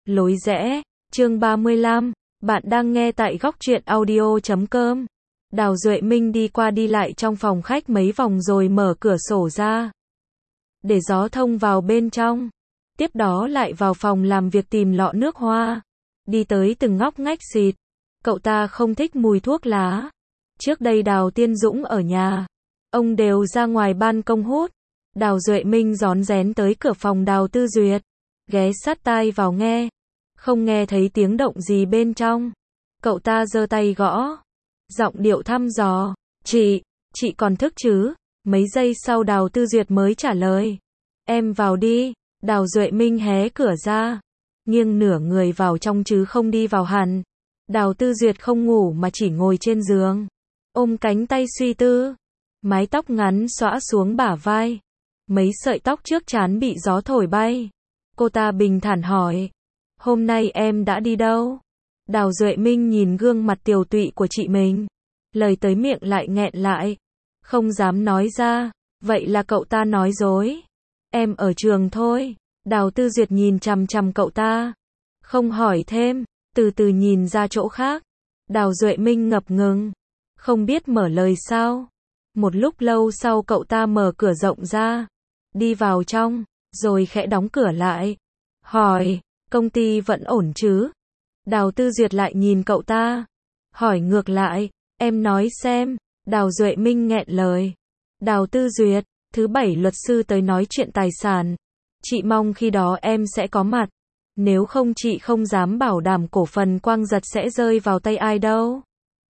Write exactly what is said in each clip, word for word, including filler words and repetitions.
Lối rẽ, chương ba mươi lăm, bạn đang nghe tại góc truyện audio chấm com. Đào Duệ Minh đi qua đi lại trong phòng khách mấy vòng rồi mở cửa sổ ra, để gió thông vào bên trong. Tiếp đó lại vào phòng làm việc tìm lọ nước hoa, đi tới từng ngóc ngách xịt. Cậu ta không thích mùi thuốc lá. Trước đây Đào Tiên Dũng ở nhà, ông đều ra ngoài ban công hút. Đào Duệ Minh rón rén tới cửa phòng Đào Tư Duyệt, ghé sát tai vào nghe, không nghe thấy tiếng động gì bên trong. Cậu ta giơ tay gõ, giọng điệu thăm dò, "Chị, chị còn thức chứ?" Mấy giây sau Đào Tư Duyệt mới trả lời, "Em vào đi." Đào Duệ Minh hé cửa ra, nghiêng nửa người vào trong chứ không đi vào hẳn. Đào Tư Duyệt không ngủ mà chỉ ngồi trên giường, ôm cánh tay suy tư, mái tóc ngắn xõa xuống bả vai, mấy sợi tóc trước trán bị gió thổi bay. Cô ta bình thản hỏi, "Hôm nay em đã đi đâu?" Đào Duệ Minh nhìn gương mặt tiều tụy của chị mình, lời tới miệng lại nghẹn lại, không dám nói ra. Vậy là cậu ta nói dối. "Em ở trường thôi." Đào Tư Duyệt nhìn chằm chằm cậu ta, không hỏi thêm, từ từ nhìn ra chỗ khác. Đào Duệ Minh ngập ngừng, không biết mở lời sao. Một lúc lâu sau cậu ta mở cửa rộng ra, đi vào trong, rồi khẽ đóng cửa lại, hỏi, "Công ty vẫn ổn chứ?" Đào Tư Duyệt lại nhìn cậu ta, hỏi ngược lại, "Em nói xem." Đào Duệ Minh nghẹn lời, "Đào Tư Duyệt, thứ bảy luật sư tới nói chuyện tài sản. Chị mong khi đó em sẽ có mặt. Nếu không chị không dám bảo đảm cổ phần Quang Dật sẽ rơi vào tay ai đâu.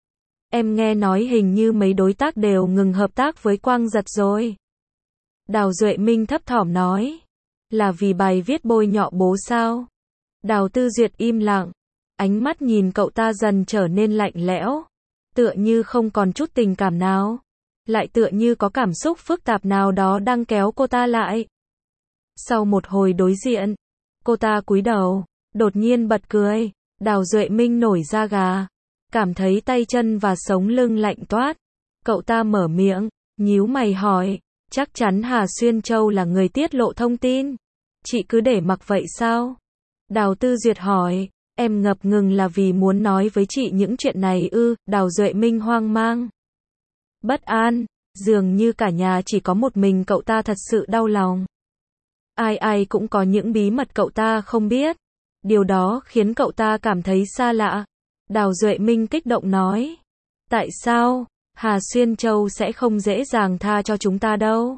Em nghe nói hình như mấy đối tác đều ngừng hợp tác với Quang Dật rồi." Đào Duệ Minh thấp thỏm nói, "Là vì bài viết bôi nhọ bố sao?" Đào Tư Duyệt im lặng, ánh mắt nhìn cậu ta dần trở nên lạnh lẽo, tựa như không còn chút tình cảm nào, lại tựa như có cảm xúc phức tạp nào đó đang kéo cô ta lại. Sau một hồi đối diện, cô ta cúi đầu, đột nhiên bật cười. Đào Duệ Minh nổi da gà, cảm thấy tay chân và sống lưng lạnh toát. Cậu ta mở miệng, nhíu mày hỏi, "Chắc chắn Hà Xuyên Châu là người tiết lộ thông tin? Chị cứ để mặc vậy sao?" Đào Tư Duyệt hỏi, "Em ngập ngừng là vì muốn nói với chị những chuyện này ư?" Đào Duệ Minh hoang mang, bất an, dường như cả nhà chỉ có một mình cậu ta thật sự đau lòng. Ai ai cũng có những bí mật cậu ta không biết. Điều đó khiến cậu ta cảm thấy xa lạ. Đào Duệ Minh kích động nói, "Tại sao? Hà Xuyên Châu sẽ không dễ dàng tha cho chúng ta đâu.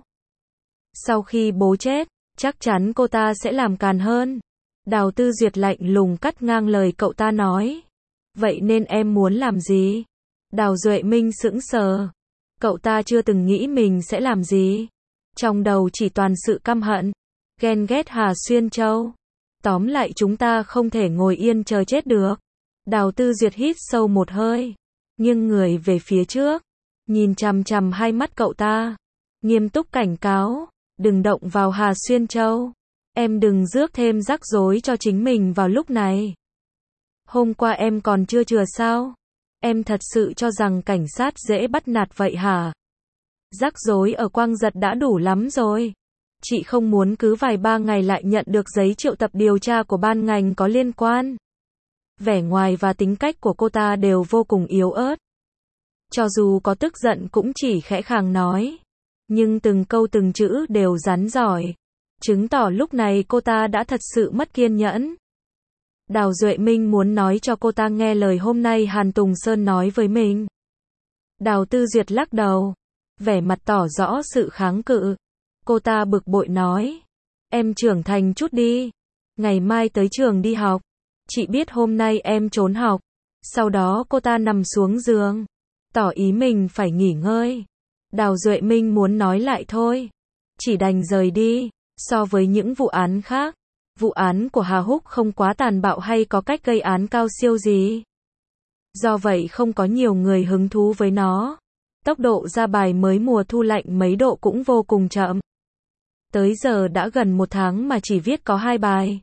Sau khi bố chết, chắc chắn cô ta sẽ làm càn hơn." Đào Tư Duyệt lạnh lùng cắt ngang lời cậu ta nói, "Vậy nên em muốn làm gì?" Đào Duệ Minh sững sờ. Cậu ta chưa từng nghĩ mình sẽ làm gì. Trong đầu chỉ toàn sự căm hận, ghen ghét Hà Xuyên Châu. Tóm lại chúng ta không thể ngồi yên chờ chết được. Đào Tư Duyệt hít sâu một hơi, nghiêng người về phía trước, nhìn chằm chằm hai mắt cậu ta, nghiêm túc cảnh cáo, "Đừng động vào Hà Xuyên Châu. Em đừng rước thêm rắc rối cho chính mình vào lúc này. Hôm qua em còn chưa chừa sao? Em thật sự cho rằng cảnh sát dễ bắt nạt vậy hả? Rắc rối ở Quang Dật đã đủ lắm rồi. Chị không muốn cứ vài ba ngày lại nhận được giấy triệu tập điều tra của ban ngành có liên quan." Vẻ ngoài và tính cách của cô ta đều vô cùng yếu ớt. Cho dù có tức giận cũng chỉ khẽ khàng nói, nhưng từng câu từng chữ đều rắn giỏi, chứng tỏ lúc này cô ta đã thật sự mất kiên nhẫn. Đào Duệ Minh muốn nói cho cô ta nghe lời hôm nay Hàn Tùng Sơn nói với mình. Đào Tư Duyệt lắc đầu, vẻ mặt tỏ rõ sự kháng cự. Cô ta bực bội nói, "Em trưởng thành chút đi. Ngày mai tới trường đi học. Chị biết hôm nay em trốn học." Sau đó cô ta nằm xuống giường, tỏ ý mình phải nghỉ ngơi. Đào Duệ Minh muốn nói lại thôi, chỉ đành rời đi. So với những vụ án khác, vụ án của Hà Húc không quá tàn bạo hay có cách gây án cao siêu gì. Do vậy không có nhiều người hứng thú với nó. Tốc độ ra bài mới mùa thu lạnh mấy độ cũng vô cùng chậm. Tới giờ đã gần một tháng mà chỉ viết có hai bài.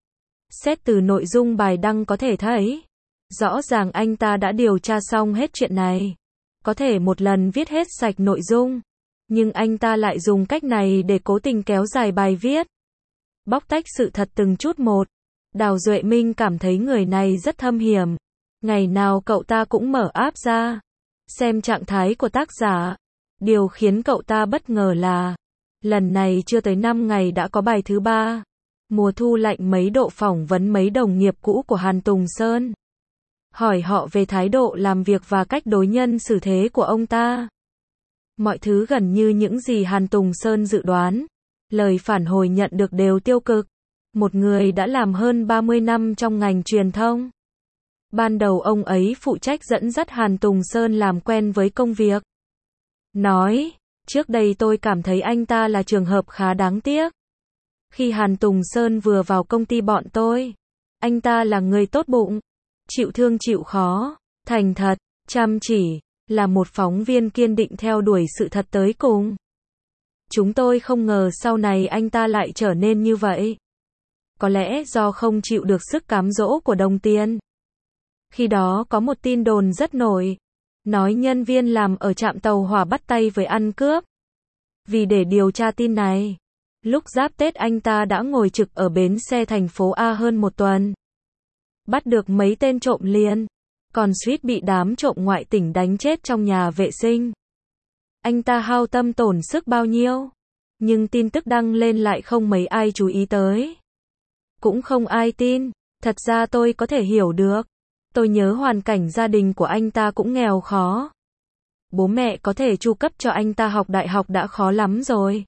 Xét từ nội dung bài đăng có thể thấy, rõ ràng anh ta đã điều tra xong hết chuyện này. Có thể một lần viết hết sạch nội dung, nhưng anh ta lại dùng cách này để cố tình kéo dài bài viết, bóc tách sự thật từng chút một. Đào Duệ Minh cảm thấy người này rất thâm hiểm. Ngày nào cậu ta cũng mở app ra, xem trạng thái của tác giả. Điều khiến cậu ta bất ngờ là, lần này chưa tới năm ngày đã có bài thứ ba. Mùa thu lạnh mấy độ phỏng vấn mấy đồng nghiệp cũ của Hàn Tùng Sơn. Hỏi họ về thái độ làm việc và cách đối nhân xử thế của ông ta. Mọi thứ gần như những gì Hàn Tùng Sơn dự đoán. Lời phản hồi nhận được đều tiêu cực. Một người đã làm hơn ba mươi năm trong ngành truyền thông. Ban đầu ông ấy phụ trách dẫn dắt Hàn Tùng Sơn làm quen với công việc. Nói, trước đây tôi cảm thấy anh ta là trường hợp khá đáng tiếc. Khi Hàn Tùng Sơn vừa vào công ty bọn tôi, anh ta là người tốt bụng, chịu thương chịu khó, thành thật, chăm chỉ, là một phóng viên kiên định theo đuổi sự thật tới cùng. Chúng tôi không ngờ sau này anh ta lại trở nên như vậy. Có lẽ do không chịu được sức cám dỗ của đồng tiền. Khi đó có một tin đồn rất nổi, nói nhân viên làm ở trạm tàu hỏa bắt tay với ăn cướp. Vì để điều tra tin này, lúc giáp Tết anh ta đã ngồi trực ở bến xe thành phố A hơn một tuần. Bắt được mấy tên trộm liền, còn suýt bị đám trộm ngoại tỉnh đánh chết trong nhà vệ sinh. Anh ta hao tâm tổn sức bao nhiêu, nhưng tin tức đăng lên lại không mấy ai chú ý tới. Cũng không ai tin, thật ra tôi có thể hiểu được. Tôi nhớ hoàn cảnh gia đình của anh ta cũng nghèo khó. Bố mẹ có thể chu cấp cho anh ta học đại học đã khó lắm rồi.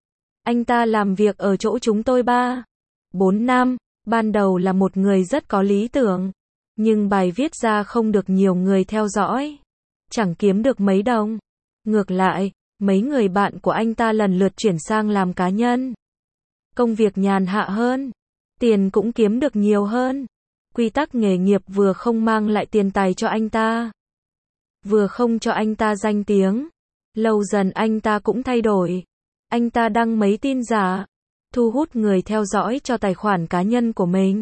Anh ta làm việc ở chỗ chúng tôi ba, bốn năm, ban đầu là một người rất có lý tưởng. Nhưng bài viết ra không được nhiều người theo dõi. Chẳng kiếm được mấy đồng. Ngược lại, mấy người bạn của anh ta lần lượt chuyển sang làm cá nhân. Công việc nhàn hạ hơn. Tiền cũng kiếm được nhiều hơn. Quy tắc nghề nghiệp vừa không mang lại tiền tài cho anh ta, vừa không cho anh ta danh tiếng. Lâu dần anh ta cũng thay đổi. Anh ta đăng mấy tin giả, thu hút người theo dõi cho tài khoản cá nhân của mình.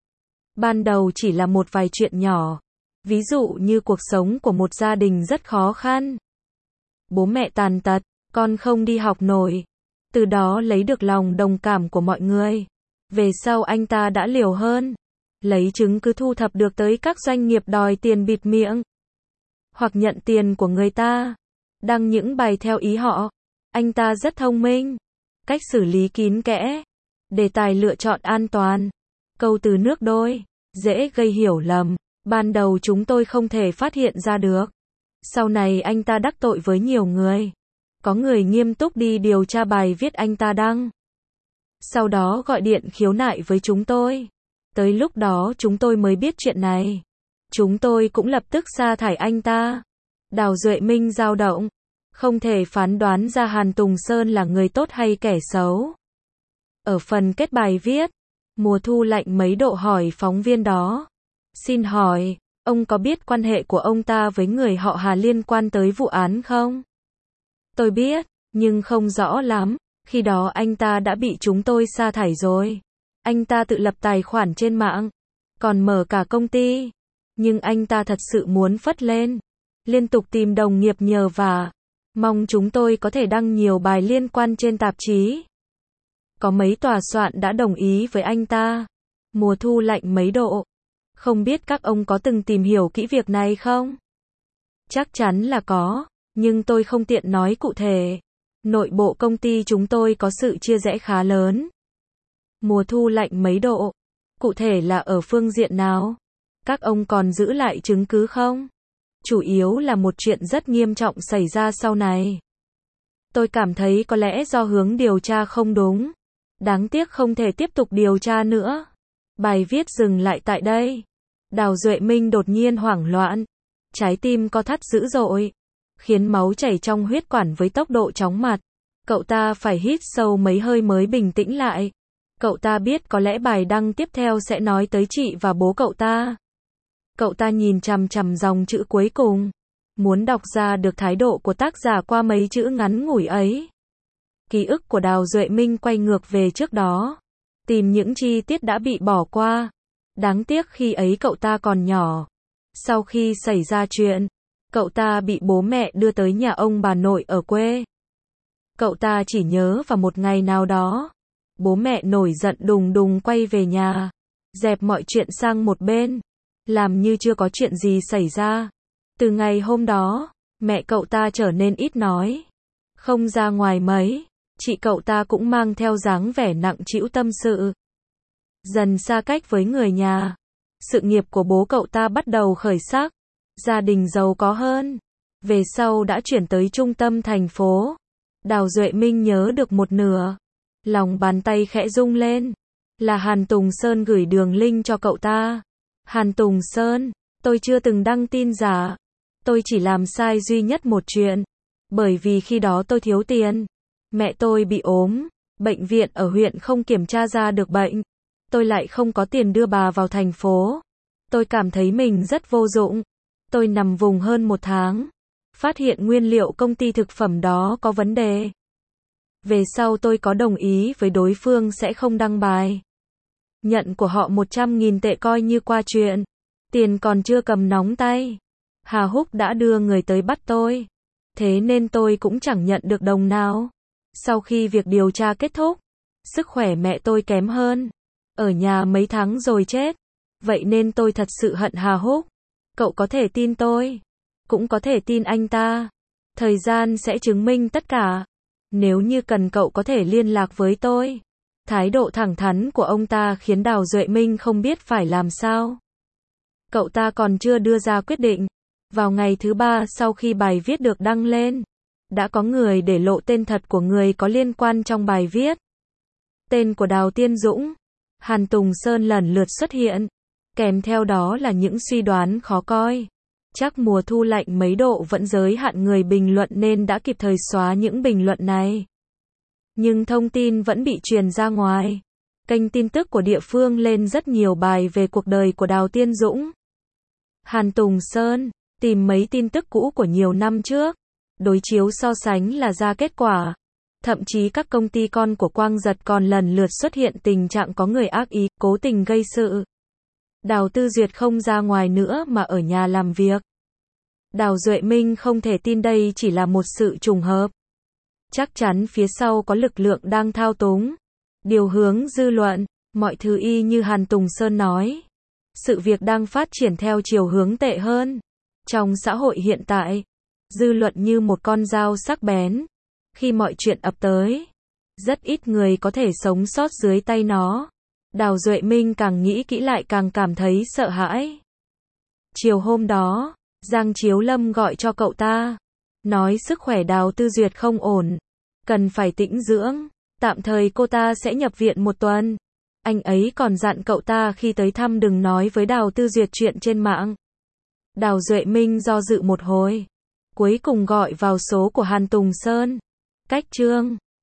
Ban đầu chỉ là một vài chuyện nhỏ. Ví dụ như cuộc sống của một gia đình rất khó khăn. Bố mẹ tàn tật, con không đi học nổi. Từ đó lấy được lòng đồng cảm của mọi người. Về sau anh ta đã liều hơn. Lấy chứng cứ thu thập được tới các doanh nghiệp đòi tiền bịt miệng. Hoặc nhận tiền của người ta. Đăng những bài theo ý họ. Anh ta rất thông minh. Cách xử lý kín kẽ. Đề tài lựa chọn an toàn. Câu từ nước đôi. Dễ gây hiểu lầm. Ban đầu chúng tôi không thể phát hiện ra được. Sau này anh ta đắc tội với nhiều người. Có người nghiêm túc đi điều tra bài viết anh ta đăng. Sau đó gọi điện khiếu nại với chúng tôi. Tới lúc đó chúng tôi mới biết chuyện này. Chúng tôi cũng lập tức sa thải anh ta. Đào Duệ Minh dao động. Không thể phán đoán ra Hàn Tùng Sơn là người tốt hay kẻ xấu. Ở phần kết bài viết, mùa thu lạnh mấy độ hỏi phóng viên đó. Xin hỏi, ông có biết quan hệ của ông ta với người họ Hà liên quan tới vụ án không? Tôi biết, nhưng không rõ lắm. Khi đó anh ta đã bị chúng tôi sa thải rồi. Anh ta tự lập tài khoản trên mạng, còn mở cả công ty. Nhưng anh ta thật sự muốn phất lên. Liên tục tìm đồng nghiệp nhờ vả. Mong chúng tôi có thể đăng nhiều bài liên quan trên tạp chí. Có mấy tòa soạn đã đồng ý với anh ta. Mùa thu lạnh mấy độ. Không biết các ông có từng tìm hiểu kỹ việc này không? Chắc chắn là có, nhưng tôi không tiện nói cụ thể. Nội bộ công ty chúng tôi có sự chia rẽ khá lớn. Mùa thu lạnh mấy độ. Cụ thể là ở phương diện nào? Các ông còn giữ lại chứng cứ không? Chủ yếu là một chuyện rất nghiêm trọng xảy ra sau này. Tôi cảm thấy có lẽ do hướng điều tra không đúng. Đáng tiếc không thể tiếp tục điều tra nữa. Bài viết dừng lại tại đây. Đào Duệ Minh đột nhiên hoảng loạn. Trái tim co thắt dữ dội. Khiến máu chảy trong huyết quản với tốc độ chóng mặt. Cậu ta phải hít sâu mấy hơi mới bình tĩnh lại. Cậu ta biết có lẽ bài đăng tiếp theo sẽ nói tới chị và bố cậu ta. Cậu ta nhìn chằm chằm dòng chữ cuối cùng. Muốn đọc ra được thái độ của tác giả qua mấy chữ ngắn ngủi ấy. Ký ức của Đào Duệ Minh quay ngược về trước đó. Tìm những chi tiết đã bị bỏ qua. Đáng tiếc khi ấy cậu ta còn nhỏ. Sau khi xảy ra chuyện, cậu ta bị bố mẹ đưa tới nhà ông bà nội ở quê. Cậu ta chỉ nhớ vào một ngày nào đó, bố mẹ nổi giận đùng đùng quay về nhà. dẹp mọi chuyện sang một bên, làm như chưa có chuyện gì xảy ra. Từ ngày hôm đó, mẹ cậu ta trở nên ít nói, không ra ngoài mấy, chị cậu ta cũng mang theo dáng vẻ nặng trĩu tâm sự. Dần xa cách với người nhà, sự nghiệp của bố cậu ta bắt đầu khởi sắc, gia đình giàu có hơn, về sau đã chuyển tới trung tâm thành phố. Đào Duệ Minh nhớ được một nửa, lòng bàn tay khẽ rung lên, là Hàn Tùng Sơn gửi đường link cho cậu ta. Hàn Tùng Sơn, tôi chưa từng đăng tin giả, tôi chỉ làm sai duy nhất một chuyện, bởi vì khi đó tôi thiếu tiền, mẹ tôi bị ốm, bệnh viện ở huyện không kiểm tra ra được bệnh, tôi lại không có tiền đưa bà vào thành phố, tôi cảm thấy mình rất vô dụng, tôi nằm vùng hơn một tháng, phát hiện nguyên liệu công ty thực phẩm đó có vấn đề. Về sau tôi có đồng ý với đối phương sẽ không đăng bài. Nhận của họ một trăm nghìn tệ coi như qua chuyện. Tiền còn chưa cầm nóng tay. Hà Húc đã đưa người tới bắt tôi. Thế nên tôi cũng chẳng nhận được đồng nào. Sau khi việc điều tra kết thúc, sức khỏe mẹ tôi kém hơn. Ở nhà mấy tháng rồi chết. Vậy nên tôi thật sự hận Hà Húc. Cậu có thể tin tôi. Cũng có thể tin anh ta. Thời gian sẽ chứng minh tất cả. Nếu như cần cậu có thể liên lạc với tôi. Thái độ thẳng thắn của ông ta khiến Đào Duệ Minh không biết phải làm sao. Cậu ta còn chưa đưa ra quyết định. Vào ngày thứ ba sau khi bài viết được đăng lên, đã có người để lộ tên thật của người có liên quan trong bài viết. Tên của Đào Tiên Dũng, Hàn Tùng Sơn lần lượt xuất hiện. Kèm theo đó là những suy đoán khó coi. Chắc mùa thu lạnh mấy độ vẫn giới hạn người bình luận nên đã kịp thời xóa những bình luận này. Nhưng thông tin vẫn bị truyền ra ngoài. Kênh tin tức của địa phương lên rất nhiều bài về cuộc đời của Đào Tiên Dũng. Hàn Tùng Sơn, tìm mấy tin tức cũ của nhiều năm trước, đối chiếu so sánh là ra kết quả. Thậm chí các công ty con của Quang Giật còn lần lượt xuất hiện tình trạng có người ác ý, cố tình gây sự. Đào Tư Duyệt không ra ngoài nữa mà ở nhà làm việc. Đào Duệ Minh không thể tin đây chỉ là một sự trùng hợp. Chắc chắn phía sau có lực lượng đang thao túng, điều hướng dư luận, mọi thứ y như Hàn Tùng Sơn nói. Sự việc đang phát triển theo chiều hướng tệ hơn. Trong xã hội hiện tại, dư luận như một con dao sắc bén. Khi mọi chuyện ập tới, rất ít người có thể sống sót dưới tay nó. Đào Duệ Minh càng nghĩ kỹ lại càng cảm thấy sợ hãi. Chiều hôm đó, Giang Chiếu Lâm gọi cho cậu ta, nói sức khỏe Đào Tư Duyệt không ổn, cần phải tĩnh dưỡng, tạm thời cô ta sẽ nhập viện một tuần. Anh ấy còn dặn cậu ta khi tới thăm đừng nói với Đào Tư Duyệt chuyện trên mạng. Đào Duệ Minh do dự một hồi, cuối cùng gọi vào số của Hàn Tùng Sơn. Cách chương